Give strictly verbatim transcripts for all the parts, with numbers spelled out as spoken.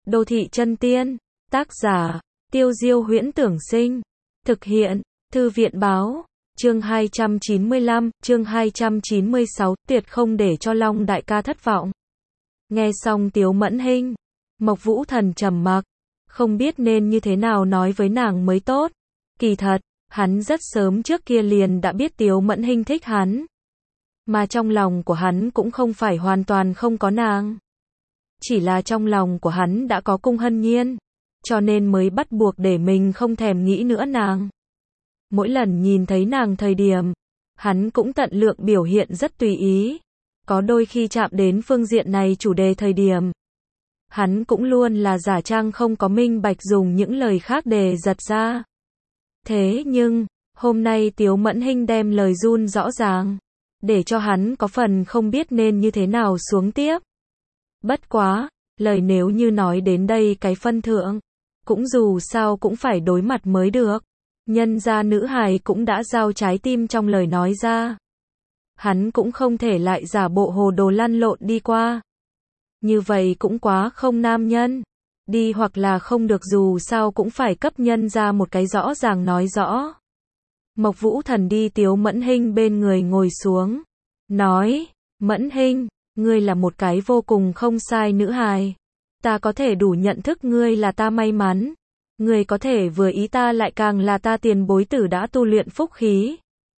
Đô thị chân tiên. Tác giả, Tiêu Diêu Huyễn Tưởng Sinh. Thực hiện, Thư viện Báo. Chương hai trăm chín mươi lăm, chương hai trăm chín mươi sáu, tuyệt không để cho Long đại ca thất vọng. Nghe xong Tiếu Mẫn Hinh, Mộc Vũ Thần trầm mặc, không biết nên như thế nào nói với nàng mới tốt. Kỳ thật, hắn rất sớm trước kia liền đã biết Tiếu Mẫn Hinh thích hắn. Mà trong lòng của hắn cũng không phải hoàn toàn không có nàng. Chỉ là trong lòng của hắn đã có Cung Hân Nhiên, cho nên mới bắt buộc để mình không thèm nghĩ nữa nàng. Mỗi lần nhìn thấy nàng thời điểm, hắn cũng tận lượng biểu hiện rất tùy ý. Có đôi khi chạm đến phương diện này chủ đề thời điểm, hắn cũng luôn là giả trang không có minh bạch dùng những lời khác để giật ra. Thế nhưng, hôm nay Tiếu Mẫn Hinh đem lời run rõ ràng, để cho hắn có phần không biết nên như thế nào xuống tiếp. Bất quá, lời nếu như nói đến đây cái phân thượng, cũng dù sao cũng phải đối mặt mới được. Nhân ra nữ hài cũng đã giao trái tim trong lời nói ra. Hắn cũng không thể lại giả bộ hồ đồ lăn lộn đi qua. Như vậy cũng quá không nam nhân. Đi hoặc là không được dù sao cũng phải cấp nhân ra một cái rõ ràng nói rõ. Mộc Vũ Thần đi Tiếu Mẫn Hinh bên người ngồi xuống. Nói, Mẫn Hinh, ngươi là một cái vô cùng không sai nữ hài. Ta có thể đủ nhận thức ngươi là ta may mắn. Ngươi có thể vừa ý ta lại càng là ta tiền bối tử đã tu luyện phúc khí.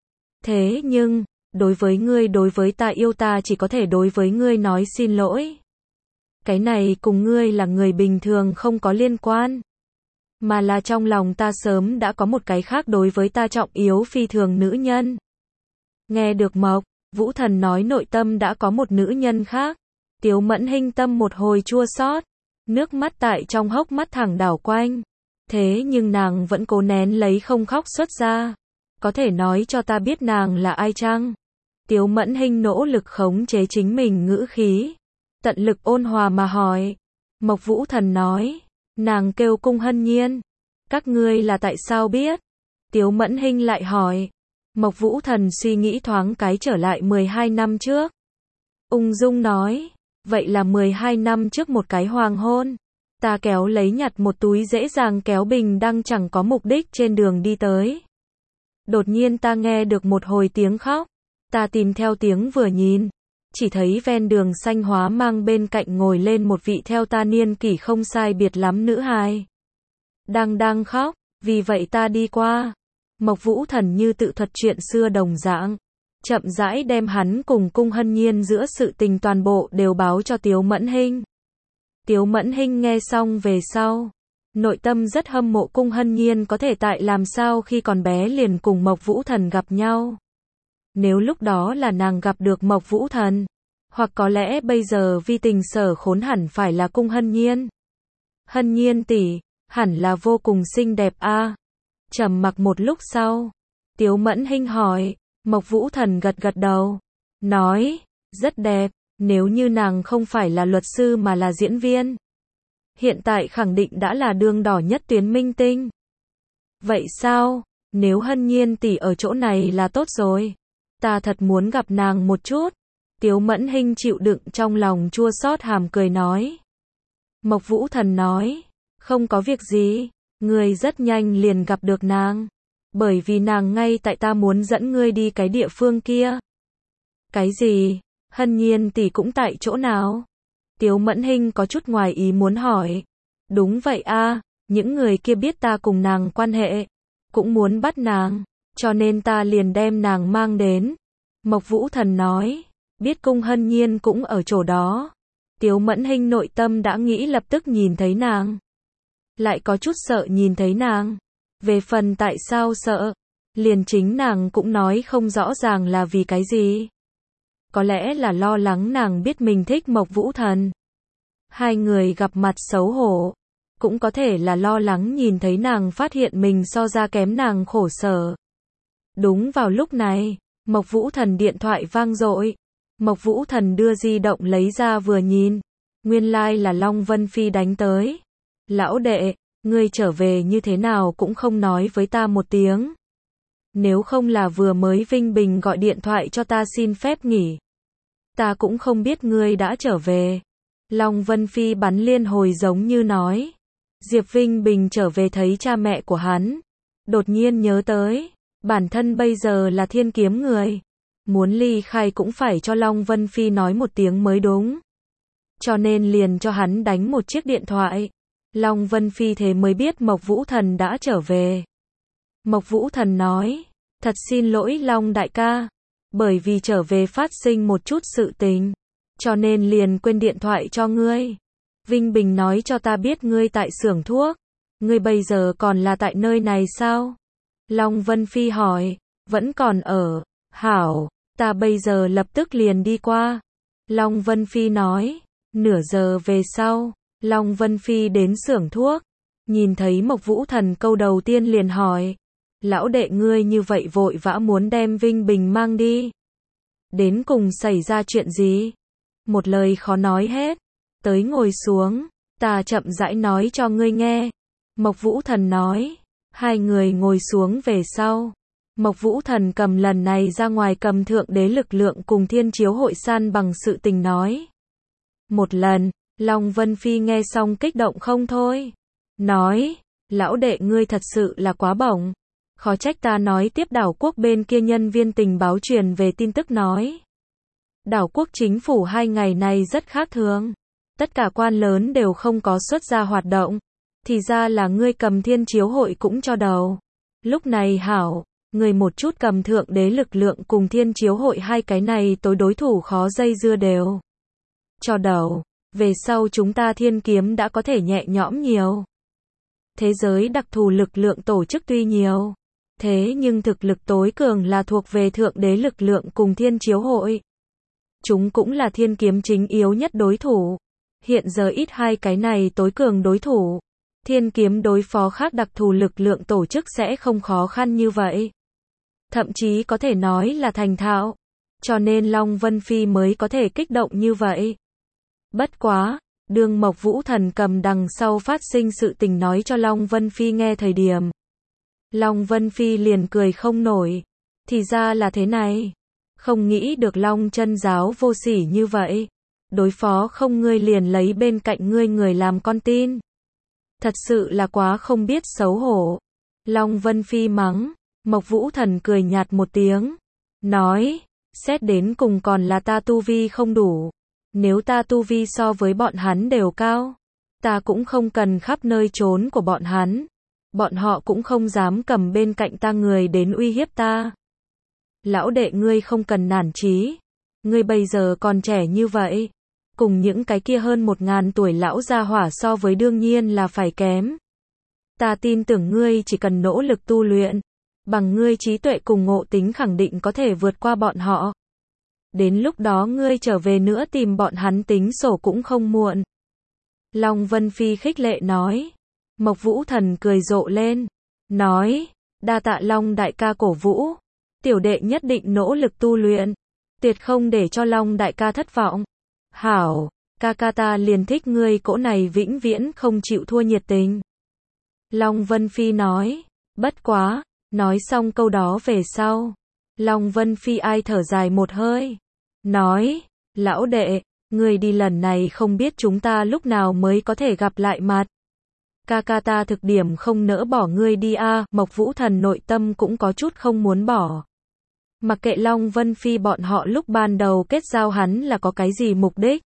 Thế nhưng, đối với ngươi đối với ta yêu ta chỉ có thể đối với ngươi nói xin lỗi. Cái này cùng ngươi là người bình thường không có liên quan. Mà là trong lòng ta sớm đã có một cái khác đối với ta trọng yếu phi thường nữ nhân. Nghe được Mộc Vũ Thần nói nội tâm đã có một nữ nhân khác. Tiếu Mẫn Hinh tâm một hồi chua xót, nước mắt tại trong hốc mắt thẳng đảo quanh. Thế nhưng nàng vẫn cố nén lấy không khóc xuất ra. Có thể nói cho ta biết nàng là ai chăng? Tiếu Mẫn Hinh nỗ lực khống chế chính mình ngữ khí, tận lực ôn hòa mà hỏi. Mộc Vũ Thần nói, nàng kêu Cung Hân Nhiên. Các ngươi là tại sao biết? Tiếu Mẫn Hinh lại hỏi. Mộc Vũ Thần suy nghĩ thoáng cái trở lại mười hai năm trước. Ung dung nói, vậy là mười hai năm trước một cái hoàng hôn. Ta kéo lấy nhặt một túi dễ dàng kéo bình đăng chẳng có mục đích trên đường đi tới. Đột nhiên ta nghe được một hồi tiếng khóc. Ta tìm theo tiếng vừa nhìn, chỉ thấy ven đường xanh hóa mang bên cạnh ngồi lên một vị theo ta niên kỷ không sai biệt lắm nữ hài. Đang đang khóc, vì vậy ta đi qua. Mộc Vũ Thần như tự thuật chuyện xưa đồng dạng, chậm rãi đem hắn cùng Cung Hân Nhiên giữa sự tình toàn bộ đều báo cho Tiếu Mẫn Hinh. Tiếu Mẫn Hinh nghe xong về sau, nội tâm rất hâm mộ Cung Hân Nhiên có thể tại làm sao khi còn bé liền cùng Mộc Vũ Thần gặp nhau. Nếu lúc đó là nàng gặp được Mộc Vũ Thần, hoặc có lẽ bây giờ vi tình sở khốn hẳn phải là Cung Hân Nhiên. Hân Nhiên tỷ, hẳn là vô cùng xinh đẹp a. À? Trầm mặc một lúc sau, Tiếu Mẫn Hinh hỏi. Mộc Vũ Thần gật gật đầu, nói, rất đẹp. Nếu như nàng không phải là luật sư mà là diễn viên, hiện tại khẳng định đã là đương đỏ nhất tuyến minh tinh. Vậy sao? Nếu Hân Nhiên tỷ ở chỗ này là tốt rồi. Ta thật muốn gặp nàng một chút. Tiếu Mẫn Hinh chịu đựng trong lòng chua xót hàm cười nói. Mộc Vũ Thần nói, không có việc gì, ngươi rất nhanh liền gặp được nàng. Bởi vì nàng ngay tại ta muốn dẫn ngươi đi cái địa phương kia. Cái gì? Hân Nhiên tỷ cũng tại chỗ nào? Tiếu Mẫn Hinh có chút ngoài ý muốn hỏi. Đúng vậy a, à, những người kia biết ta cùng nàng quan hệ, cũng muốn bắt nàng, cho nên ta liền đem nàng mang đến. Mộc Vũ Thần nói, biết Cung Hân Nhiên cũng ở chỗ đó. Tiếu Mẫn Hinh nội tâm đã nghĩ lập tức nhìn thấy nàng, lại có chút sợ nhìn thấy nàng. Về phần tại sao sợ, liền chính nàng cũng nói không rõ ràng là vì cái gì. Có lẽ là lo lắng nàng biết mình thích Mộc Vũ Thần. Hai người gặp mặt xấu hổ. Cũng có thể là lo lắng nhìn thấy nàng phát hiện mình so ra kém nàng khổ sở. Đúng vào lúc này, Mộc Vũ Thần điện thoại vang dội. Mộc Vũ Thần đưa di động lấy ra vừa nhìn. Nguyên lai like là Long Vân Phi đánh tới. Lão đệ, ngươi trở về như thế nào cũng không nói với ta một tiếng. Nếu không là vừa mới Vinh Bình gọi điện thoại cho ta xin phép nghỉ, ta cũng không biết ngươi đã trở về. Long Vân Phi bắn liên hồi giống như nói. Diệp Vinh Bình trở về thấy cha mẹ của hắn. Đột nhiên nhớ tới. Bản thân bây giờ là thiên kiếm người. Muốn ly khai cũng phải cho Long Vân Phi nói một tiếng mới đúng. Cho nên liền cho hắn đánh một chiếc điện thoại. Long Vân Phi thế mới biết Mộc Vũ Thần đã trở về. Mộc Vũ Thần nói. Thật xin lỗi Long đại ca. Bởi vì trở về phát sinh một chút sự tình. Cho nên liền quên điện thoại cho ngươi. Vinh Bình nói cho ta biết ngươi tại xưởng thuốc. Ngươi bây giờ còn là tại nơi này sao? Long Vân Phi hỏi. Vẫn còn ở. Hảo. Ta bây giờ lập tức liền đi qua. Long Vân Phi nói. Nửa giờ về sau. Long Vân Phi đến xưởng thuốc. Nhìn thấy Mộc Vũ Thần câu đầu tiên liền hỏi. Lão đệ ngươi như vậy vội vã muốn đem Vinh Bình mang đi. Đến cùng xảy ra chuyện gì? Một lời khó nói hết. Tới ngồi xuống. Ta chậm rãi nói cho ngươi nghe. Mộc Vũ Thần nói. Hai người ngồi xuống về sau. Mộc Vũ Thần cầm lần này ra ngoài cầm thượng đế lực lượng cùng thiên chiếu hội san bằng sự tình nói. Một lần, Long Vân Phi nghe xong kích động không thôi. Nói, lão đệ ngươi thật sự là quá bổng. Khó trách ta nói tiếp đảo quốc bên kia nhân viên tình báo truyền về tin tức nói. Đảo quốc chính phủ hai ngày này rất khác thường. Tất cả quan lớn đều không có xuất ra hoạt động. Thì ra là ngươi cầm thiên chiếu hội cũng cho đầu. Lúc này hảo, ngươi một chút cầm thượng đế lực lượng cùng thiên chiếu hội hai cái này tối đối thủ khó dây dưa đều. Cho đầu, về sau chúng ta thiên kiếm đã có thể nhẹ nhõm nhiều. Thế giới đặc thù lực lượng tổ chức tuy nhiều. Thế nhưng thực lực tối cường là thuộc về thượng đế lực lượng cùng thiên chiếu hội. Chúng cũng là thiên kiếm chính yếu nhất đối thủ. Hiện giờ ít hai cái này tối cường đối thủ. Thiên kiếm đối phó khác đặc thù lực lượng tổ chức sẽ không khó khăn như vậy. Thậm chí có thể nói là thành thạo. Cho nên Long Vân Phi mới có thể kích động như vậy. Bất quá, đương Mộc Vũ Thần cầm đằng sau phát sinh sự tình nói cho Long Vân Phi nghe thời điểm. Long Vân Phi liền cười không nổi. Thì ra là thế này. Không nghĩ được Long chân giáo vô sỉ như vậy. Đối phó không ngươi liền lấy bên cạnh ngươi người làm con tin. Thật sự là quá không biết xấu hổ. Long Vân Phi mắng. Mộc Vũ Thần cười nhạt một tiếng. Nói. Xét đến cùng còn là ta tu vi không đủ. Nếu ta tu vi so với bọn hắn đều cao. Ta cũng không cần khắp nơi trốn của bọn hắn. Bọn họ cũng không dám cầm bên cạnh ta người đến uy hiếp ta. Lão đệ ngươi không cần nản chí. Ngươi bây giờ còn trẻ như vậy. Cùng những cái kia hơn một ngàn tuổi lão gia hỏa so với đương nhiên là phải kém. Ta tin tưởng ngươi chỉ cần nỗ lực tu luyện. Bằng ngươi trí tuệ cùng ngộ tính khẳng định có thể vượt qua bọn họ. Đến lúc đó ngươi trở về nữa tìm bọn hắn tính sổ cũng không muộn. Long Vân Phi khích lệ nói. Mộc Vũ Thần cười rộ lên. Nói. Đa tạ Long đại ca cổ vũ. Tiểu đệ nhất định nỗ lực tu luyện. Tuyệt không để cho Long đại ca thất vọng. Hảo. Ca ca ta liền thích ngươi cỗ này vĩnh viễn không chịu thua nhiệt tình. Long Vân Phi nói. Bất quá. Nói xong câu đó về sau. Long Vân Phi ai thở dài một hơi. Nói. Lão đệ. Ngươi đi lần này không biết chúng ta lúc nào mới có thể gặp lại mặt. Ca ca ta thực điểm không nỡ bỏ ngươi đi a. À. Mộc Vũ Thần nội tâm cũng có chút không muốn bỏ. Mặc kệ Long Vân Phi bọn họ lúc ban đầu kết giao hắn là có cái gì mục đích.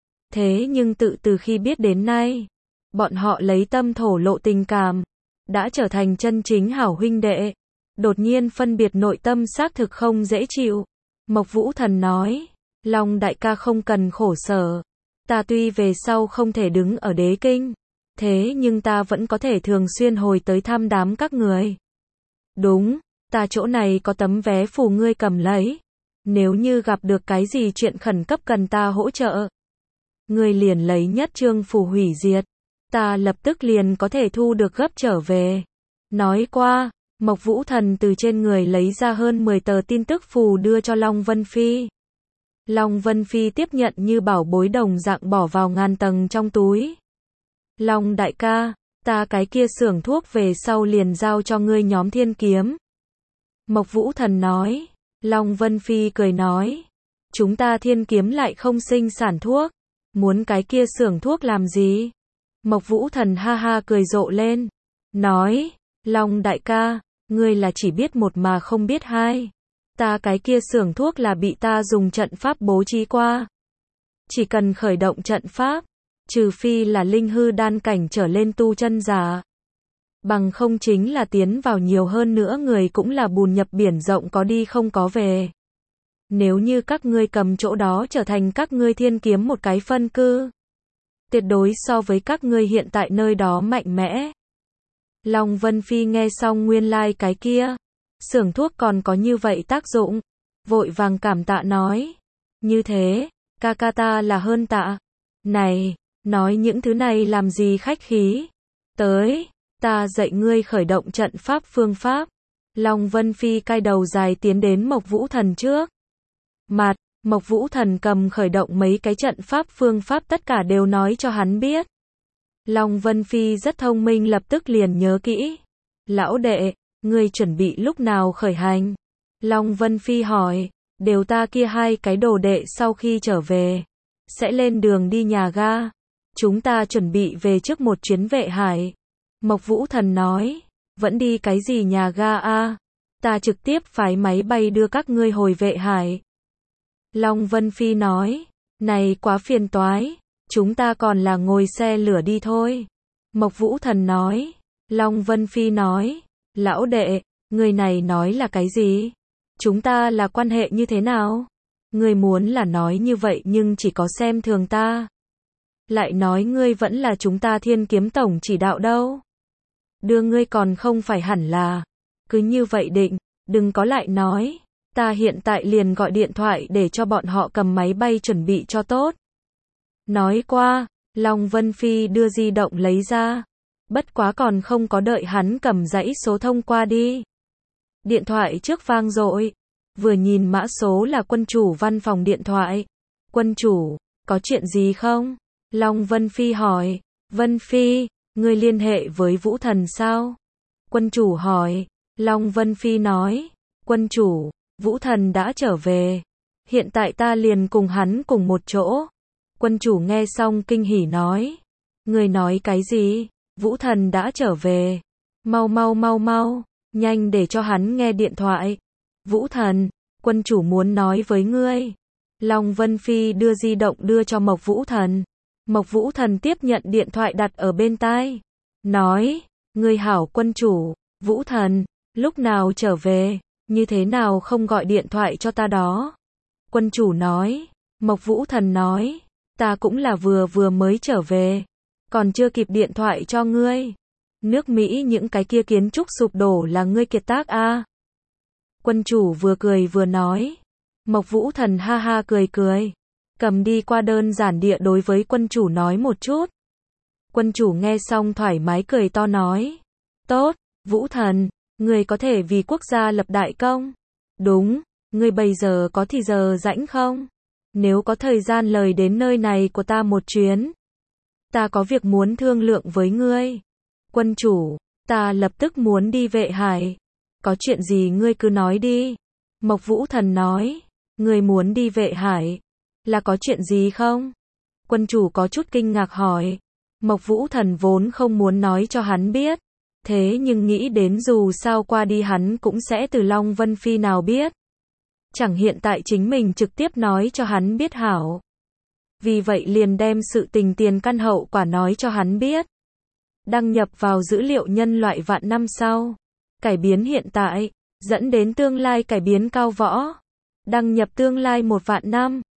Thế nhưng tự từ khi biết đến nay. Bọn họ lấy tâm thổ lộ tình cảm. Đã trở thành chân chính hảo huynh đệ. Đột nhiên phân biệt nội tâm xác thực không dễ chịu. Mộc Vũ Thần nói. Long đại ca không cần khổ sở. Ta tuy về sau không thể đứng ở đế kinh. Thế nhưng ta vẫn có thể thường xuyên hồi tới thăm đám các người. Đúng, ta chỗ này có tấm vé phù ngươi cầm lấy. Nếu như gặp được cái gì chuyện khẩn cấp cần ta hỗ trợ. Ngươi liền lấy nhất trương phù hủy diệt. Ta lập tức liền có thể thu được gấp trở về. Nói qua, Mộc Vũ Thần từ trên người lấy ra hơn mười tờ tin tức phù đưa cho Long Vân Phi. Long Vân Phi tiếp nhận như bảo bối đồng dạng bỏ vào ngàn tầng trong túi. Long đại ca, ta cái kia xưởng thuốc về sau liền giao cho ngươi nhóm thiên kiếm. Mộc Vũ Thần nói. Long Vân Phi cười nói. Chúng ta thiên kiếm lại không sinh sản thuốc. Muốn cái kia xưởng thuốc làm gì? Mộc Vũ Thần ha ha cười rộ lên. Nói, Long đại ca, ngươi là chỉ biết một mà không biết hai. Ta cái kia xưởng thuốc là bị ta dùng trận pháp bố trí qua. Chỉ cần khởi động trận pháp, trừ phi là linh hư đan cảnh trở lên tu chân giả. Bằng không chính là tiến vào nhiều hơn nữa người cũng là bùn nhập biển rộng có đi không có về. Nếu như các ngươi cầm chỗ đó trở thành các ngươi thiên kiếm một cái phân cư, tuyệt đối so với các ngươi hiện tại nơi đó mạnh mẽ. Long Vân Phi nghe xong nguyên lai like cái kia, xưởng thuốc còn có như vậy tác dụng, vội vàng cảm tạ nói. Như thế, ca ca ta là hơn tạ. Này, nói những thứ này làm gì khách khí. Tới, ta dạy ngươi khởi động trận pháp phương pháp. Long Vân Phi cai đầu dài tiến đến Mộc Vũ Thần trước. Mặt, Mộc Vũ Thần cầm khởi động mấy cái trận pháp phương pháp tất cả đều nói cho hắn biết. Long Vân Phi rất thông minh lập tức liền nhớ kỹ. Lão đệ, ngươi chuẩn bị lúc nào khởi hành? Long Vân Phi hỏi, đều ta kia hai cái đồ đệ sau khi trở về, sẽ lên đường đi nhà ga. Chúng ta chuẩn bị về trước một chuyến Vệ Hải. Mộc Vũ Thần nói, vẫn đi cái gì nhà ga a? Ta trực tiếp phái máy bay đưa các ngươi hồi Vệ Hải. Long Vân Phi nói, này quá phiền toái, chúng ta còn là ngồi xe lửa đi thôi. Mộc Vũ Thần nói, Long Vân Phi nói, lão đệ, người này nói là cái gì? Chúng ta là quan hệ như thế nào? Ngươi muốn là nói như vậy nhưng chỉ có xem thường ta. Lại nói ngươi vẫn là chúng ta Thiên Kiếm Tổng chỉ đạo đâu. Đưa ngươi còn không phải hẳn là. Cứ như vậy định, đừng có lại nói. Ta hiện tại liền gọi điện thoại để cho bọn họ cầm máy bay chuẩn bị cho tốt. Nói qua, Long Vân Phi đưa di động lấy ra. Bất quá còn không có đợi hắn cầm dãy số thông qua đi. Điện thoại trước vang dội. Vừa nhìn mã số là quân chủ văn phòng điện thoại. Quân chủ, có chuyện gì không? Long Vân Phi hỏi. Vân Phi, ngươi liên hệ với Vũ Thần sao? Quân chủ hỏi. Long Vân Phi nói. Quân chủ, Vũ Thần đã trở về. Hiện tại ta liền cùng hắn cùng một chỗ. Quân chủ nghe xong kinh hỉ nói. Ngươi nói cái gì? Vũ Thần đã trở về. Mau mau mau mau, nhanh để cho hắn nghe điện thoại. Vũ Thần, quân chủ muốn nói với ngươi. Long Vân Phi đưa di động đưa cho Mộc Vũ Thần. Mộc Vũ Thần tiếp nhận điện thoại đặt ở bên tai. Nói, ngươi hảo quân chủ, Vũ Thần, lúc nào trở về, như thế nào không gọi điện thoại cho ta đó. Quân chủ nói, Mộc Vũ Thần nói, ta cũng là vừa vừa mới trở về, còn chưa kịp điện thoại cho ngươi. Nước Mỹ những cái kia kiến trúc sụp đổ là ngươi kiệt tác a. Quân chủ vừa cười vừa nói. Mộc Vũ Thần ha ha cười cười. Cầm đi qua đơn giản địa đối với quân chủ nói một chút. Quân chủ nghe xong thoải mái cười to nói. Tốt, Vũ Thần, ngươi có thể vì quốc gia lập đại công. Đúng, ngươi bây giờ có thì giờ rảnh không? Nếu có thời gian lời đến nơi này của ta một chuyến. Ta có việc muốn thương lượng với ngươi. Quân chủ, ta lập tức muốn đi Vệ Hải. Có chuyện gì ngươi cứ nói đi. Mộc Vũ Thần nói, ngươi muốn đi Vệ Hải, là có chuyện gì không? Quân chủ có chút kinh ngạc hỏi. Mộc Vũ Thần vốn không muốn nói cho hắn biết. Thế nhưng nghĩ đến dù sao qua đi hắn cũng sẽ từ Long Vân Phi nào biết. Chẳng hiện tại chính mình trực tiếp nói cho hắn biết hảo. Vì vậy liền đem sự tình tiền căn hậu quả nói cho hắn biết. Đăng nhập vào dữ liệu nhân loại vạn năm sau. Cải biến hiện tại, dẫn đến tương lai cải biến cao võ. Đăng nhập tương lai một vạn năm.